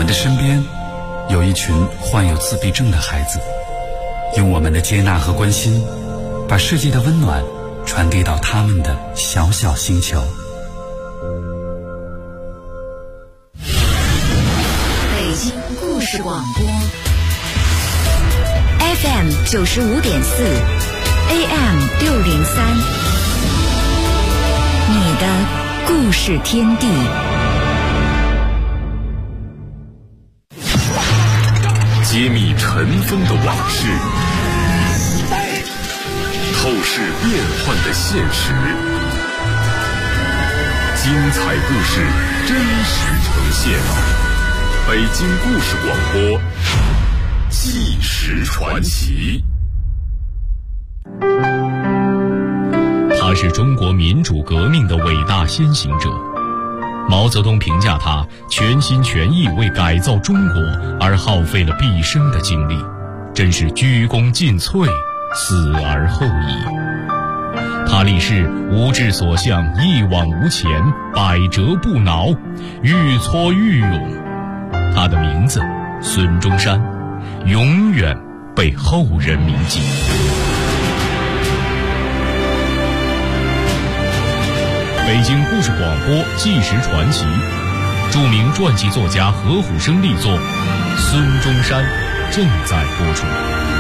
的身边有一群患有自闭症的孩子，用我们的接纳和关心，把世界的温暖传递到他们的小小星球。 北京故事广播 FM 95.4 AM 603，你的故事天地。 揭秘尘封的往事，透视变幻的现实，精彩故事真实呈现。北京故事广播，纪实传奇。 他是中国民主革命的伟大先行者。毛泽东评价他全心全意为改造中国而耗费了毕生的精力，真是鞠躬尽瘁，死而后已。他立誓无志所向，一往无前，百折不挠，愈挫愈勇。他的名字孙中山，永远被后人铭记。北京故事广播纪实传奇，著名传记作家何虎生力作《孙中山》正在播出。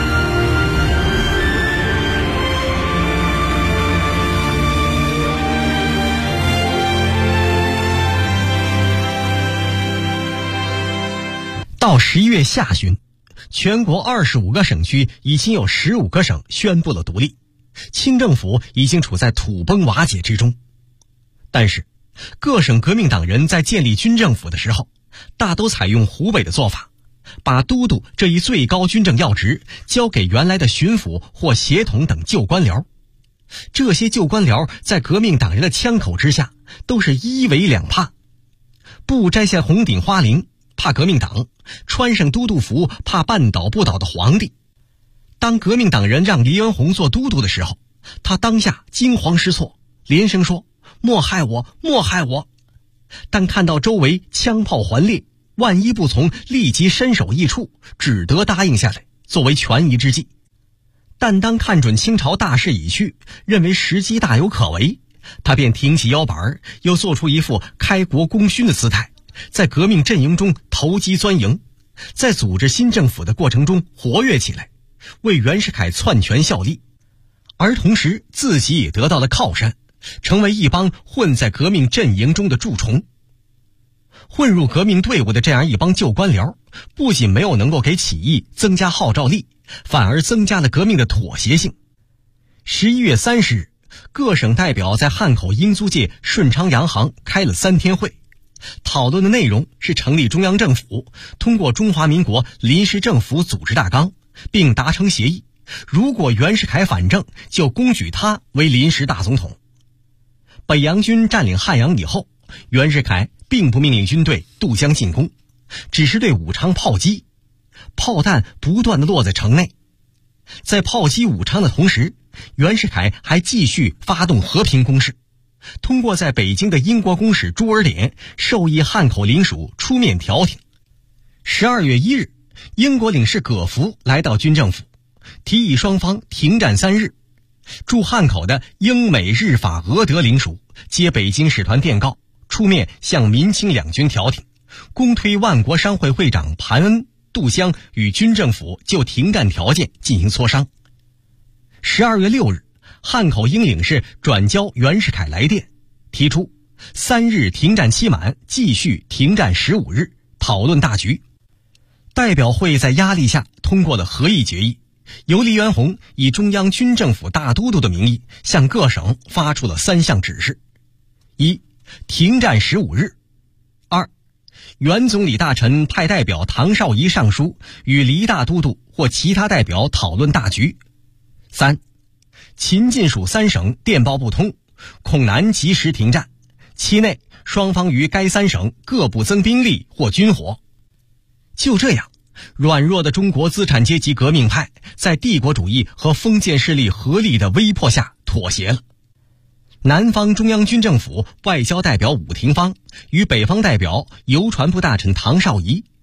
到11月下旬，全国25个省区已经有15个省宣布了独立，清政府已经处在土崩瓦解之中。但是各省革命党人在建立军政府的时候，大都采用湖北的做法，把都督这一最高军政要职交给原来的巡抚或协同等旧官僚。这些旧官僚在革命党人的枪口之下都是一为两怕，不摘下红顶花翎怕革命党，穿上都督服怕绊倒不倒的皇帝。当革命党人让黎元洪做都督的时候，他当下惊慌失措，连声说莫害我，莫害我。但看到周围枪炮环列，万一不从，立即身首异处，只得答应下来，作为权宜之计。但当看准清朝大势已去，认为时机大有可为，他便挺起腰板，又做出一副开国功勋的姿态，在革命阵营中投机钻营，在组织新政府的过程中活跃起来，为袁世凯篡权效力，而同时自己也得到了靠山，成为一帮混在革命阵营中的蛀虫。混入革命队伍的这样一帮旧官僚，不仅没有能够给起义增加号召力，反而增加了革命的妥协性。11月30日，各省代表在汉口英租界顺昌洋行开了3天会，讨论的内容是成立中央政府，通过中华民国临时政府组织大纲，并达成协议，如果袁世凯反正，就公举他为临时大总统。北洋军占领汉阳以后，袁世凯并不命令军队渡江进攻，只是对武昌炮击，炮弹不断地落在城内。在炮击武昌的同时，袁世凯还继续发动和平攻势，通过在北京的英国公使朱尔典授意汉口领属出面调停。12月1日，英国领事葛福来到军政府，提议双方停战3日。驻汉口的英美日法俄德领属接北京使团电告，出面向民清两军调停，公推万国商会会长盘恩、杜湘与军政府就停战条件进行磋商。12月6日，汉口英领事转交袁世凯来电，提出3日停战期满，继续停战15日，讨论大局。代表会在压力下通过了合议决议，由黎元洪以中央军政府大都督的名义向各省发出了3项指示：一、停战15日；二、原总理大臣派代表唐绍仪上书与黎大都督或其他代表讨论大局；三、秦晋蜀3省电报不通，恐难及时停战，期内双方于该3省各不增兵力或军火。就这样，软弱的中国资产阶级革命派在帝国主义和封建势力合力的威迫下妥协了。南方中央军政府外交代表伍廷芳与北方代表邮传部大臣唐绍仪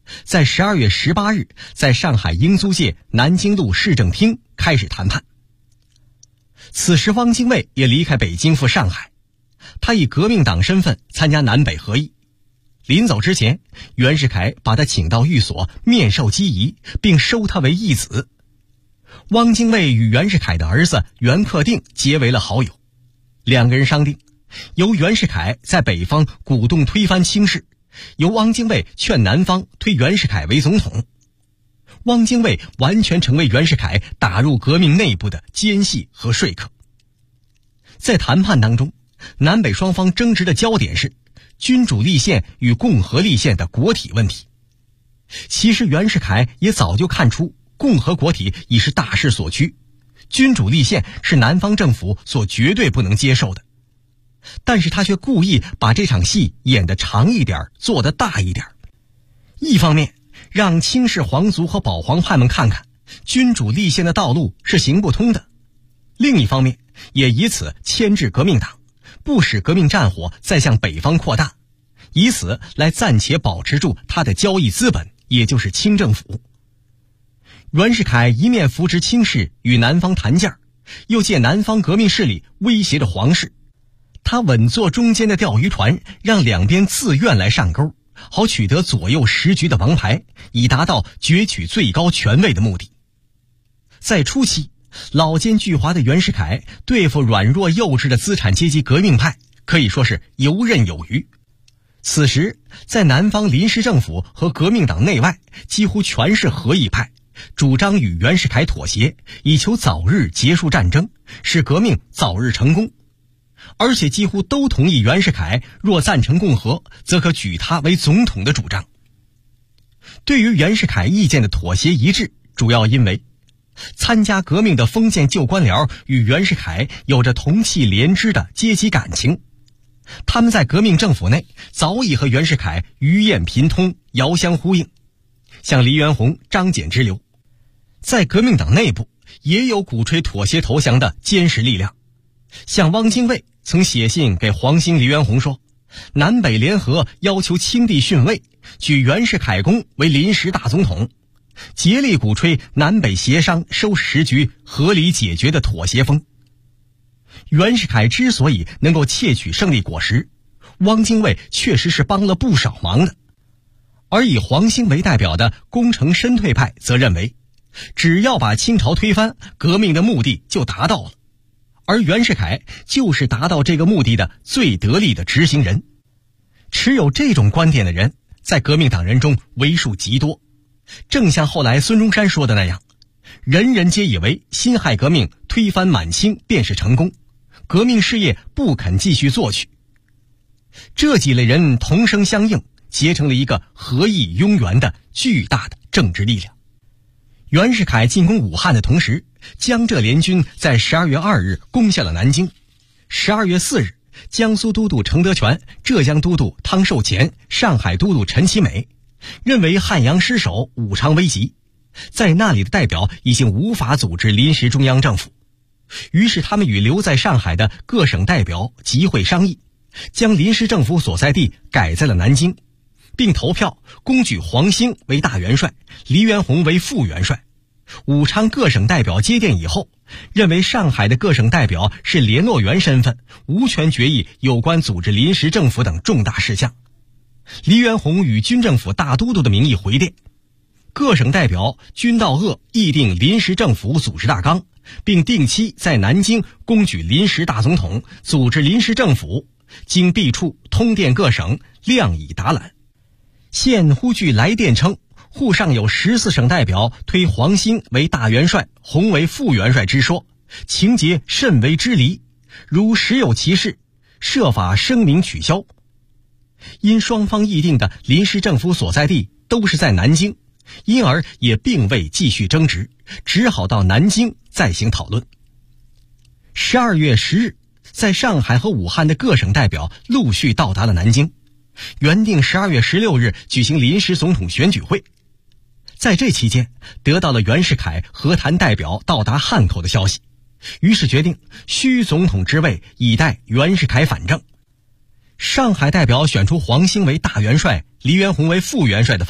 在12月18日在上海英租界南京路市政厅开始谈判。此时汪精卫也离开北京赴上海，他以革命党身份参加南北合议。临走之前，袁世凯把他请到寓所面授机宜，并收他为义子。汪精卫与袁世凯的儿子袁克定结为了好友，两个人商定，由袁世凯在北方鼓动推翻清室，由汪精卫劝南方推袁世凯为总统。汪精卫完全成为袁世凯打入革命内部的奸细和说客。在谈判当中，南北双方争执的焦点是君主立宪与共和立宪的国体问题。其实袁世凯也早就看出共和国体已是大势所趋，君主立宪是南方政府所绝对不能接受的。但是他却故意把这场戏演得长一点，做得大一点。一方面让清室皇族和保皇派们看看君主立宪的道路是行不通的，另一方面也以此牵制革命党，不使革命战火再向北方扩大，以此来暂且保持住他的交易资本，也就是清政府。袁世凯一面扶持清室与南方谈价，又借南方革命势力威胁着皇室。他稳坐中间的钓鱼船，让两边自愿来上钩，好取得左右时局的王牌，以达到攫取最高权位的目的。在初期，老奸巨猾的袁世凯对付软弱幼稚的资产阶级革命派，可以说是游刃有余。此时在南方临时政府和革命党内外几乎全是合议派，主张与袁世凯妥协，以求早日结束战争，使革命早日成功。而且几乎都同意袁世凯若赞成共和，则可举他为总统的主张。对于袁世凯意见的妥协一致，主要因为参加革命的封建旧官僚与袁世凯有着同气连枝的阶级感情，他们在革命政府内早已和袁世凯鱼雁频通，遥相呼应。像黎元洪、张謇之流，在革命党内部也有鼓吹妥协投降的坚实力量。像汪精卫曾写信给黄兴、黎元洪说，南北联合要求清帝逊位，举袁世凯公为临时大总统，竭力鼓吹南北协商收拾时局、合理解决的妥协风。袁世凯之所以能够窃取胜利果实，汪精卫确实是帮了不少忙的。而以黄兴为代表的功成身退派则认为，只要把清朝推翻，革命的目的就达到了。而袁世凯就是达到这个目的的最得力的执行人。持有这种观点的人在革命党人中为数极多。正像后来孙中山说的那样，人人皆以为辛亥革命推翻满清便是成功，革命事业不肯继续做去。这几类人同声相应，结成了一个合议拥袁的巨大的政治力量。袁世凯进攻武汉的同时，江浙联军在12月2日攻下了南京。12月4日，江苏都督程德全、浙江都督汤寿乾、上海都督陈其美认为汉阳失守，武昌危急，在那里的代表已经无法组织临时中央政府，于是他们与留在上海的各省代表集会商议，将临时政府所在地改在了南京，并投票公举黄兴为大元帅，黎元洪为副元帅。武昌各省代表接电以后，认为上海的各省代表是联络员身份，无权决议有关组织临时政府等重大事项。黎元洪以军政府大都督的名义回电，各省代表均到鄂议定临时政府组织大纲，并定期在南京公举临时大总统，组织临时政府，经毕处通电各省，量已达览。现忽据来电称，沪上有14省代表推黄兴为大元帅，洪为副元帅之说，情节甚为之离，如实有其事，设法声明取消。因双方议定的临时政府所在地都是在南京，因而也并未继续争执，只好到南京再行讨论。12月10日，在上海和武汉的各省代表陆续到达了南京，原定12月16日举行临时总统选举会。在这期间，得到了袁世凯和谈代表到达汉口的消息，于是决定虚总统之位，以待袁世凯反正。上海代表选出黄兴为大元帅，黎元洪为副元帅的方案，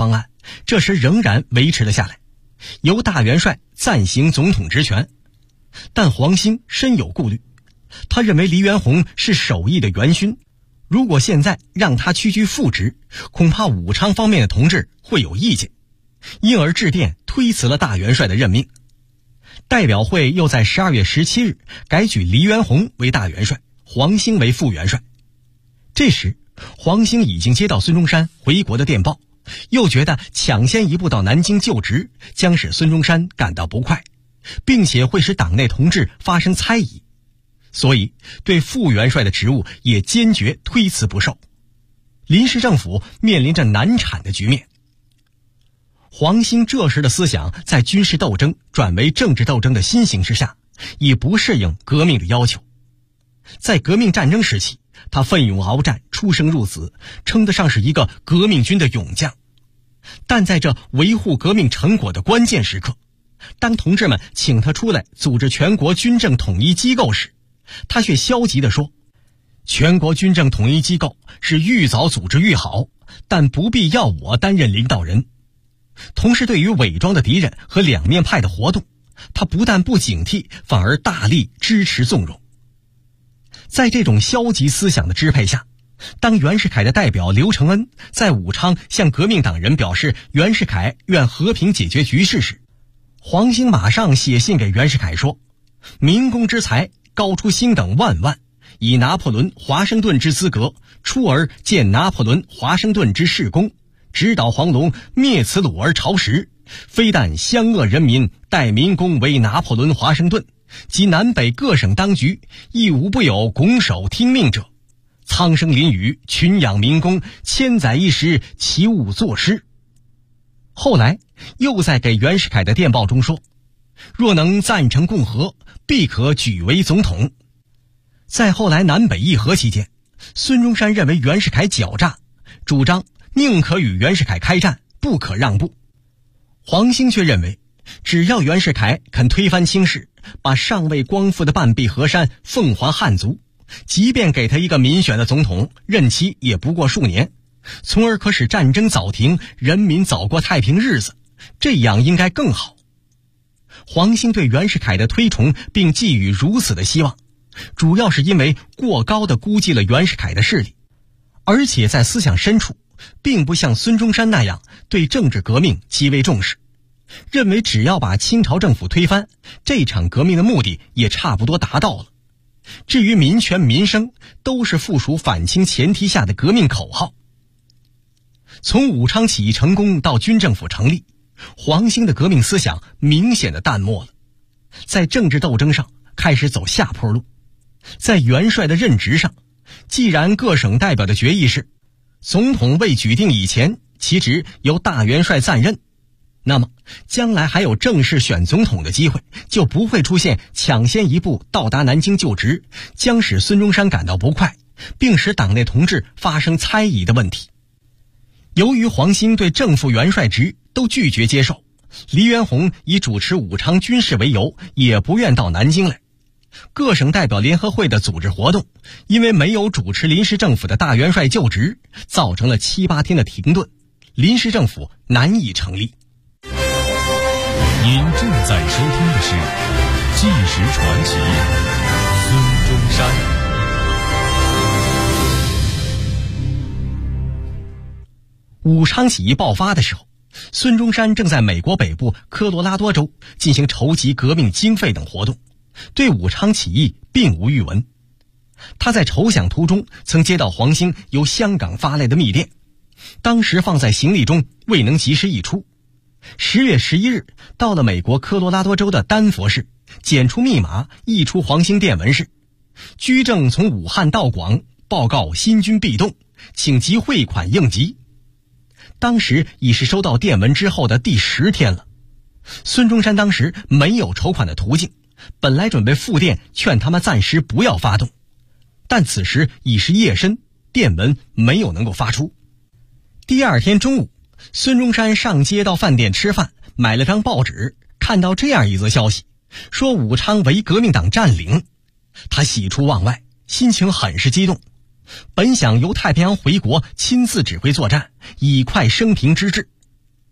这时仍然维持了下来，由大元帅暂行总统职权。但黄兴深有顾虑，他认为黎元洪是首义的元勋，如果现在让他屈居副职，恐怕武昌方面的同志会有意见，因而致电推辞了大元帅的任命。代表会又在12月17日改举黎元洪为大元帅，黄兴为副元帅。这时黄兴已经接到孙中山回国的电报，又觉得抢先一步到南京就职将使孙中山感到不快，并且会使党内同志发生猜疑，所以对副元帅的职务也坚决推辞不受。临时政府面临着难产的局面。黄兴这时的思想在军事斗争转为政治斗争的新形势下，已不适应革命的要求。在革命战争时期，他奋勇鏖战，出生入死，称得上是一个革命军的勇将。但在这维护革命成果的关键时刻，当同志们请他出来组织全国军政统一机构时，他却消极地说，全国军政统一机构是愈早组织愈好，但不必要我担任领导人。同时对于伪装的敌人和两面派的活动，他不但不警惕，反而大力支持纵容。在这种消极思想的支配下，当袁世凯的代表刘承恩在武昌向革命党人表示袁世凯愿和平解决局势时，黄兴马上写信给袁世凯说，民工之才高出兴等万万，以拿破仑华盛顿之资格出而见拿破仑华盛顿之事功，指导黄龙灭此鲁而朝时，非但湘鄂人民待民工为拿破仑华盛顿，及南北各省当局亦无不有拱手听命者。苍生淋雨，群养民工，千载一时，其物作诗。后来又在给袁世凯的电报中说，若能赞成共和，必可举为总统。在后来南北议和期间，孙中山认为袁世凯狡诈，主张宁可与袁世凯开战，不可让步。黄兴却认为，只要袁世凯肯推翻清室，把尚未光复的半壁河山奉还汉族，即便给他一个民选的总统，任期也不过数年，从而可使战争早停，人民早过太平日子，这样应该更好。黄兴对袁世凯的推崇并寄予如此的希望，主要是因为过高地估计了袁世凯的势力，而且在思想深处并不像孙中山那样对政治革命极为重视，认为只要把清朝政府推翻，这场革命的目的也差不多达到了。至于民权民生，都是附属反清前提下的革命口号。从武昌起义成功到军政府成立，黄兴的革命思想明显的淡漠了，在政治斗争上开始走下坡路。在元帅的任职上，既然各省代表的决议是总统未举定以前，其职由大元帅暂任，那么将来还有正式选总统的机会，就不会出现抢先一步到达南京就职，将使孙中山感到不快，并使党内同志发生猜疑的问题。由于黄兴对正副元帅职都拒绝接受，黎元洪以主持武昌军事为由，也不愿到南京来。各省代表联合会的组织活动，因为没有主持临时政府的大元帅就职，造成了7、8天的停顿，临时政府难以成立。 您正在收听的是《纪实传奇》，孙中山。 武昌起义爆发的时候，孙中山正在美国北部科罗拉多州进行筹集革命经费等活动，对武昌起义并无预闻。他在筹饷途中曾接到黄兴由香港发来的密电，当时放在行李中，未能及时译出。10月11日到了美国科罗拉多州的丹佛市，检出密码，译出黄兴电文是：居正从武汉到广，报告新军必动，请集汇款应急。当时已是收到电文之后的第10天了。孙中山当时没有筹款的途径，本来准备复电劝他们暂时不要发动，但此时已是夜深，电文没有能够发出。第2天中午，孙中山上街到饭店吃饭，买了张报纸，看到这样一则消息，说武昌为革命党占领。他喜出望外，心情很是激动，本想由太平洋回国亲自指挥作战，以快生平之志。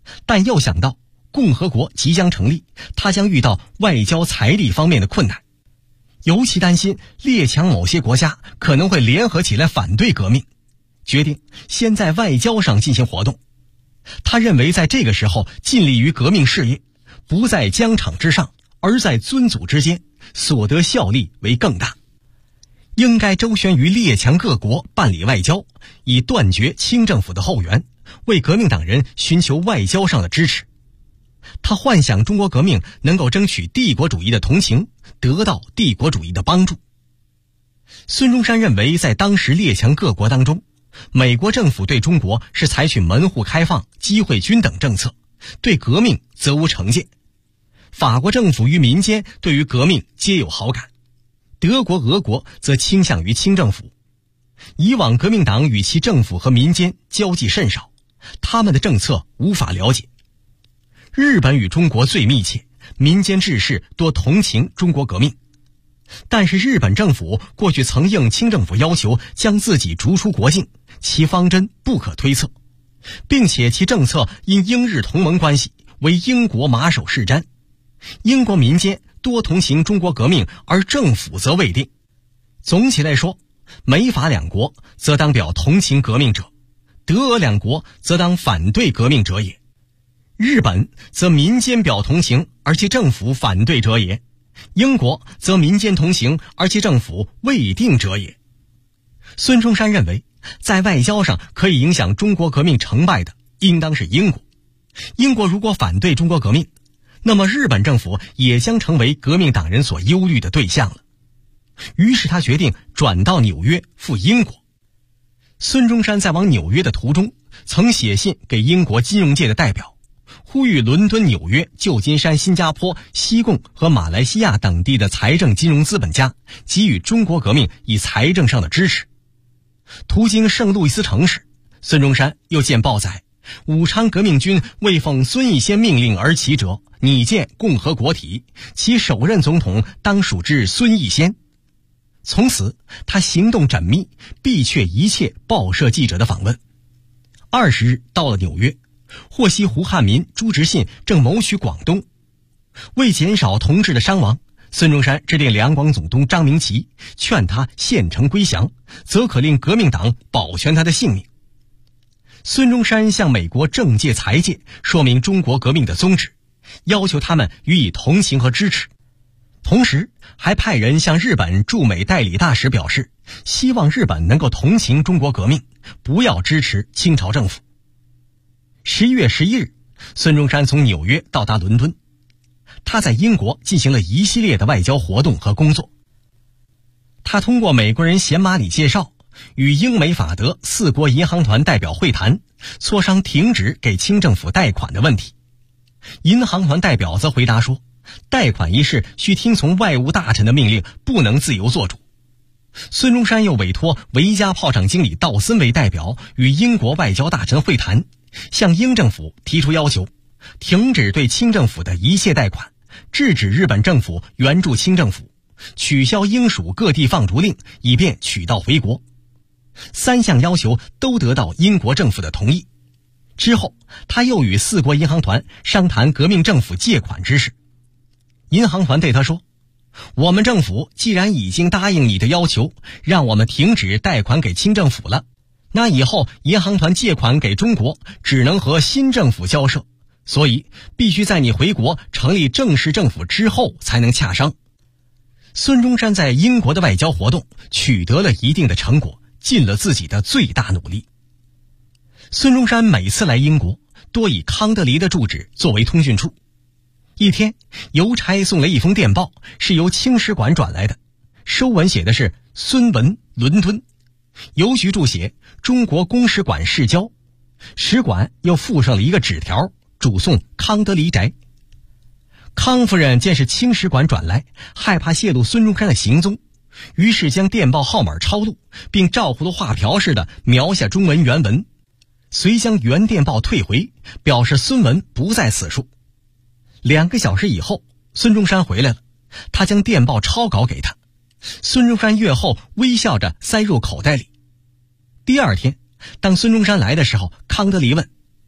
但又想到共和国即将成立，他将遇到外交财力方面的困难，尤其担心列强某些国家可能会联合起来反对革命，决定先在外交上进行活动。他认为在这个时候尽力于革命事业，不在疆场之上，而在尊祖之间，所得效力为更大。应该周旋于列强各国办理外交，以断绝清政府的后援，为革命党人寻求外交上的支持。他幻想中国革命能够争取帝国主义的同情，得到帝国主义的帮助。孙中山认为，在当时列强各国当中，美国政府对中国是采取门户开放、机会均等政策，对革命则无成见。法国政府与民间对于革命皆有好感，德国、俄国则倾向于清政府。以往革命党与其政府和民间交际甚少，他们的政策无法了解。日本与中国最密切，民间志士多同情中国革命。但是日本政府过去曾应清政府要求将自己逐出国境，其方针不可推测，并且其政策因英日同盟关系为英国马首是瞻。英国民间多同情中国革命，而政府则未定。总体来说，美法两国则当表同情革命者，德俄两国则当反对革命者也。日本则民间表同情，而其政府反对者也。英国则民间同情，而其政府未定者也。孙中山认为，在外交上可以影响中国革命成败的，应当是英国。英国如果反对中国革命，那么日本政府也将成为革命党人所忧虑的对象了。于是他决定转到纽约赴英国。孙中山在往纽约的途中，曾写信给英国金融界的代表，呼吁伦敦、纽约、旧金山、新加坡、西贡和马来西亚等地的财政金融资本家给予中国革命以财政上的支持。途经圣路易斯城时，孙中山又见报载，武昌革命军为奉孙逸仙命令而起者，拟建共和国体，其首任总统当属之孙逸仙。从此他行动缜密，避却一切报社记者的访问。20日到了纽约，获悉胡汉民、朱执信正谋取广东。为减少同志的伤亡，孙中山致电两广总督张明奇，劝他献城归降，则可令革命党保全他的性命。孙中山向美国政界财界说明中国革命的宗旨，要求他们予以同情和支持，同时还派人向日本驻美代理大使表示，希望日本能够同情中国革命，不要支持清朝政府。11月11日，孙中山从纽约到达伦敦，他在英国进行了一系列的外交活动和工作。他通过美国人贤马里介绍，与英美法德4国银行团代表会谈，磋商停止给清政府贷款的问题。银行团代表则回答说，贷款一事需听从外务大臣的命令，不能自由做主。孙中山又委托维加炮厂经理道森为代表，与英国外交大臣会谈，向英政府提出要求，停止对清政府的一切贷款，制止日本政府援助清政府，取消英属各地放逐令，以便取道回国。3项要求都得到英国政府的同意。之后他又与4国银行团商谈革命政府借款之事。银行团对他说，我们政府既然已经答应你的要求，让我们停止贷款给清政府了，那以后银行团借款给中国只能和新政府交涉，所以必须在你回国成立正式政府之后才能洽商。孙中山在英国的外交活动取得了一定的成果，尽了自己的最大努力。孙中山每次来英国，多以康德黎的住址作为通讯处。一天，邮差送来一封电报，是由清使馆转来的，收文写的是孙文，伦敦。邮局注写中国公使馆市郊，使馆又附上了一个纸条，主送康德黎宅。康夫人见是清使馆转来，害怕泄露孙中山的行踪，于是将电报号码抄录，并照葫芦画瓢似的描下中文原文，遂将原电报退回，表示孙文不在此处。2个小时以后，孙中山回来了，他将电报抄稿给他，孙中山阅后微笑着塞入口袋里。第二天，当孙中山来的时候，康德黎问，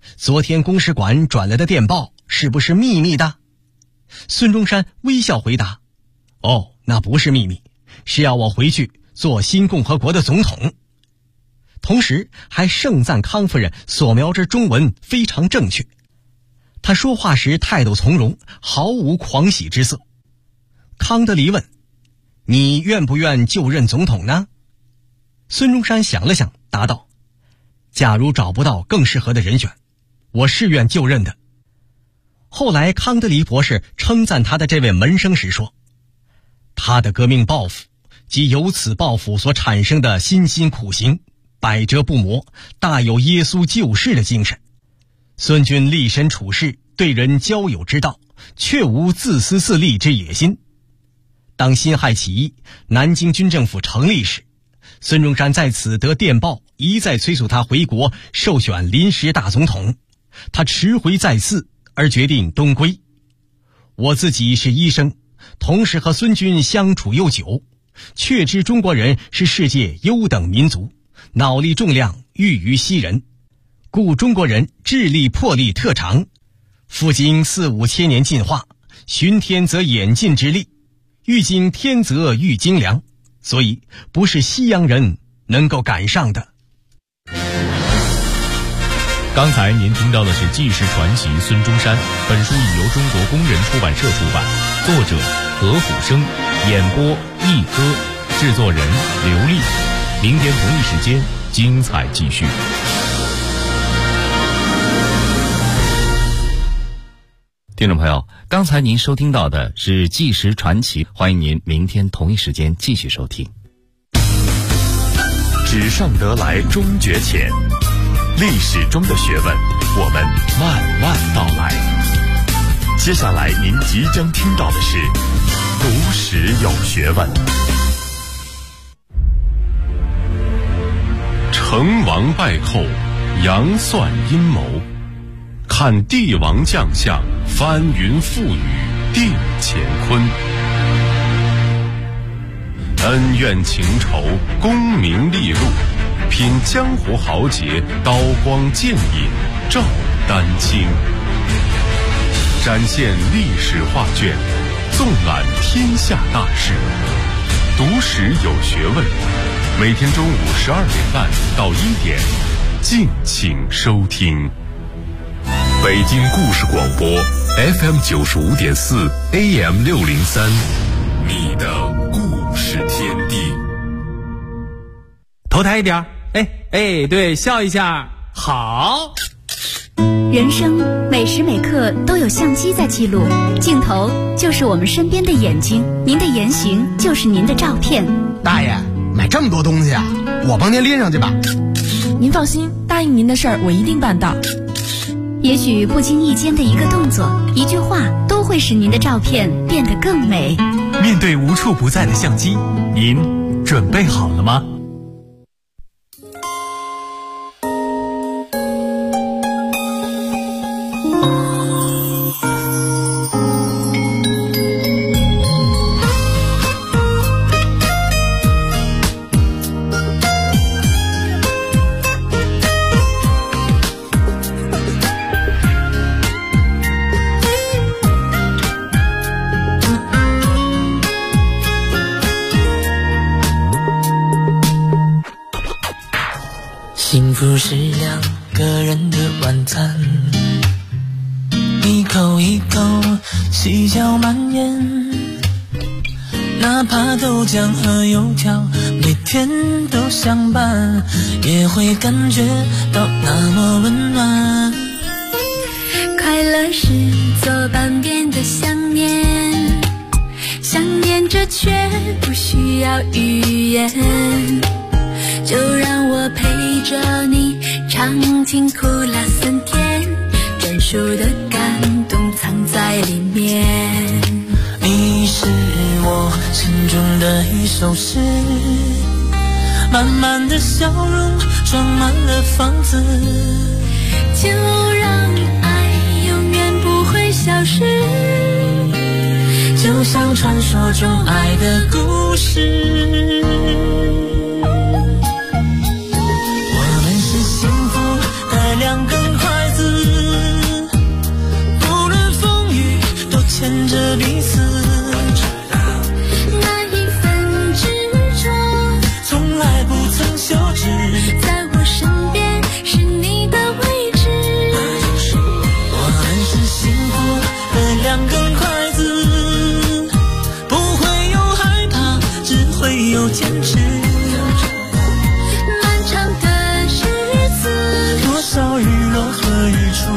昨天公使馆转来的电报是不是秘密的？孙中山微笑回答：哦，那不是秘密，是要我回去做新共和国的总统。同时还盛赞康夫人所描之中文非常正确。他说话时态度从容，毫无狂喜之色。康德黎问：你愿不愿就任总统呢？孙中山想了想，答道：假如找不到更适合的人选，我是愿就任的。后来康德黎博士称赞他的这位门生时说：他的革命抱负及由此抱负所产生的辛辛苦行，百折不磨，大有耶稣救世的精神。孙君立身处世，对人交友之道，却无自私自利之野心。当辛亥起义，南京军政府成立时，孙中山在此得电报，一再催促他回国授选临时大总统。他迟回再次，而决定东归。我自己是医生，同时和孙君相处悠久，确知中国人是世界优等民族，脑力重量愈于西人，故中国人智力魄力特长，复经4、5千年进化，循天则演进之力，欲经天则欲精良，所以不是西洋人能够赶上的。 刚才您听到的是纪实传奇孙中山，本书已由中国工人出版社出版，作者何虎生，演播一哥，制作人刘丽。明天同一时间精彩继续。 听众朋友，刚才您收听到的是纪实传奇，欢迎您明天同一时间继续收听。 纸上得来终觉浅，历史中的学问，我们慢慢道来。接下来您即将听到的是读史有学问。成王败寇，杨算阴谋，看帝王将相，翻云覆雨，定乾坤。恩怨情仇，功名利禄，品江湖豪杰，刀光剑影，照丹青。展现历史画卷，纵览天下大事。读史有学问，每天中午12点半到1点，敬请收听。北京故事广播 FM 95.4 AM 603，你的故事天地。 头抬一点，对，笑一下，好。 人生每时每刻都有相机在记录，镜头就是我们身边的眼睛，您的言行就是您的照片。 大爷，买这么多东西啊，我帮您拎上去吧。 您放心，答应您的事儿我一定办到。 也许不经意间的一个动作，一句话，都会使您的照片变得更美。 面对无处不在的相机，您准备好了吗？ 幸福是两个人的晚餐，一口一口细嚼慢咽，哪怕豆浆和油条每天都相伴，也会感觉到那么温暖。 快乐是左半边的想念，想念着却不需要语言，就让我陪着你唱尽苦辣酸甜，专属的感动藏在里面。 你是我心中的一首诗，满满的笑容装满了房子， 就让爱永远不会消失， 就像传说中爱的故事。我们是幸福的两根筷子，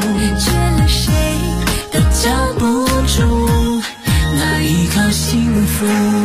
缺了谁都交不出那一口幸福。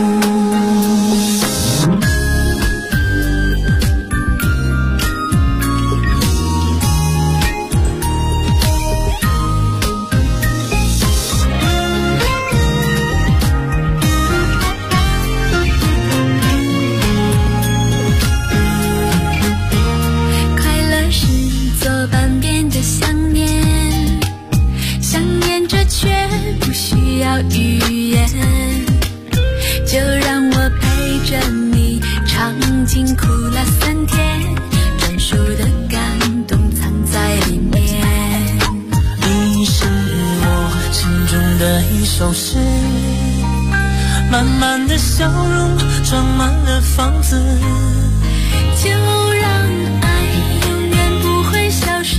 语言就让我陪着你尝尽苦辣酸甜，专属的感动藏在里面。 你是我心中的一首诗，满满的笑容装满了房子， 就让爱永远不会消失，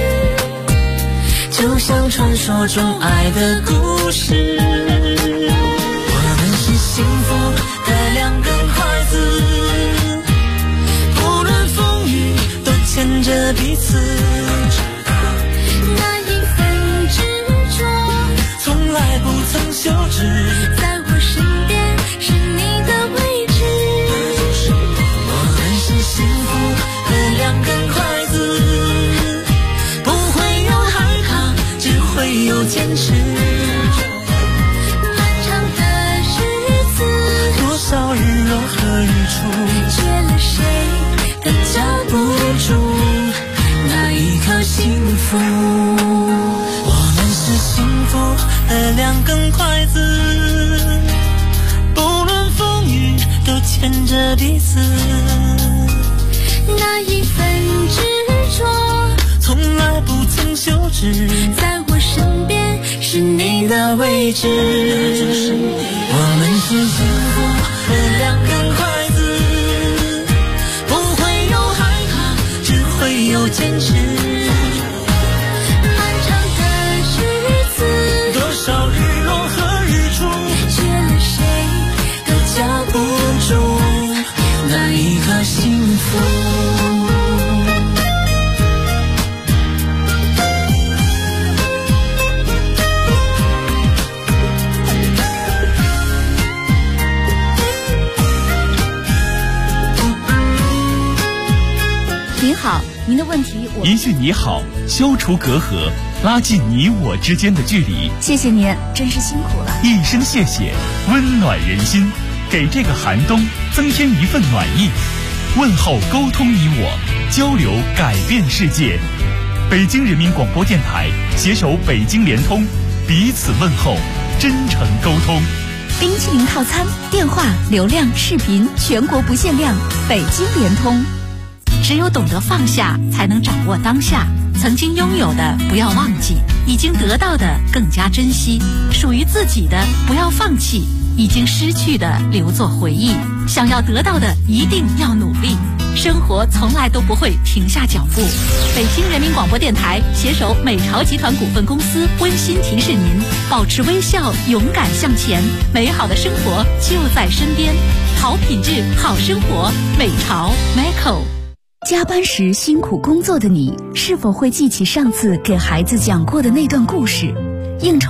就像传说中爱的故事。我们是幸福的两根筷子，不论风雨都牵着彼此， 那一份执着从来不曾休止， 在我身边是你的位置。 我们是幸福的两根筷子，不会有害怕，只会有坚持。 漫长的日子， 多少日落和日出， 缺了谁都交不出那一口幸福。我们是幸福的两根筷子，不论风雨都牵着彼此， 那一份执着从来不曾休止， 在我身边是你的位置。 我们是幸福的两根筷子，不会有害怕，只会有坚持。 漫长的日子， 多少日落和日出， 缺了谁都交不住那一刻幸福。 您好，您的问题我一句你好，消除隔阂，拉近你我之间的距离。 谢谢您，真是辛苦了。 一声谢谢，温暖人心，给这个寒冬增添一份暖意。问候沟通你我，交流改变世界。北京人民广播电台携手北京联通，彼此问候，真诚沟通。 冰淇淋套餐，电话、流量、视频全国不限量，北京联通。只有懂得放下，才能掌握当下。曾经拥有的不要忘记，已经得到的更加珍惜，属于自己的不要放弃，已经失去的留作回忆。想要得到的一定要努力，生活从来都不会停下脚步。北京人民广播电台携手美巢集团股份公司温馨提示您：保持微笑，勇敢向前，美好的生活就在身边。好品质，好生活，美巢 Macco。加班时辛苦工作的你，是否会记起上次给孩子讲过的那段故事？应酬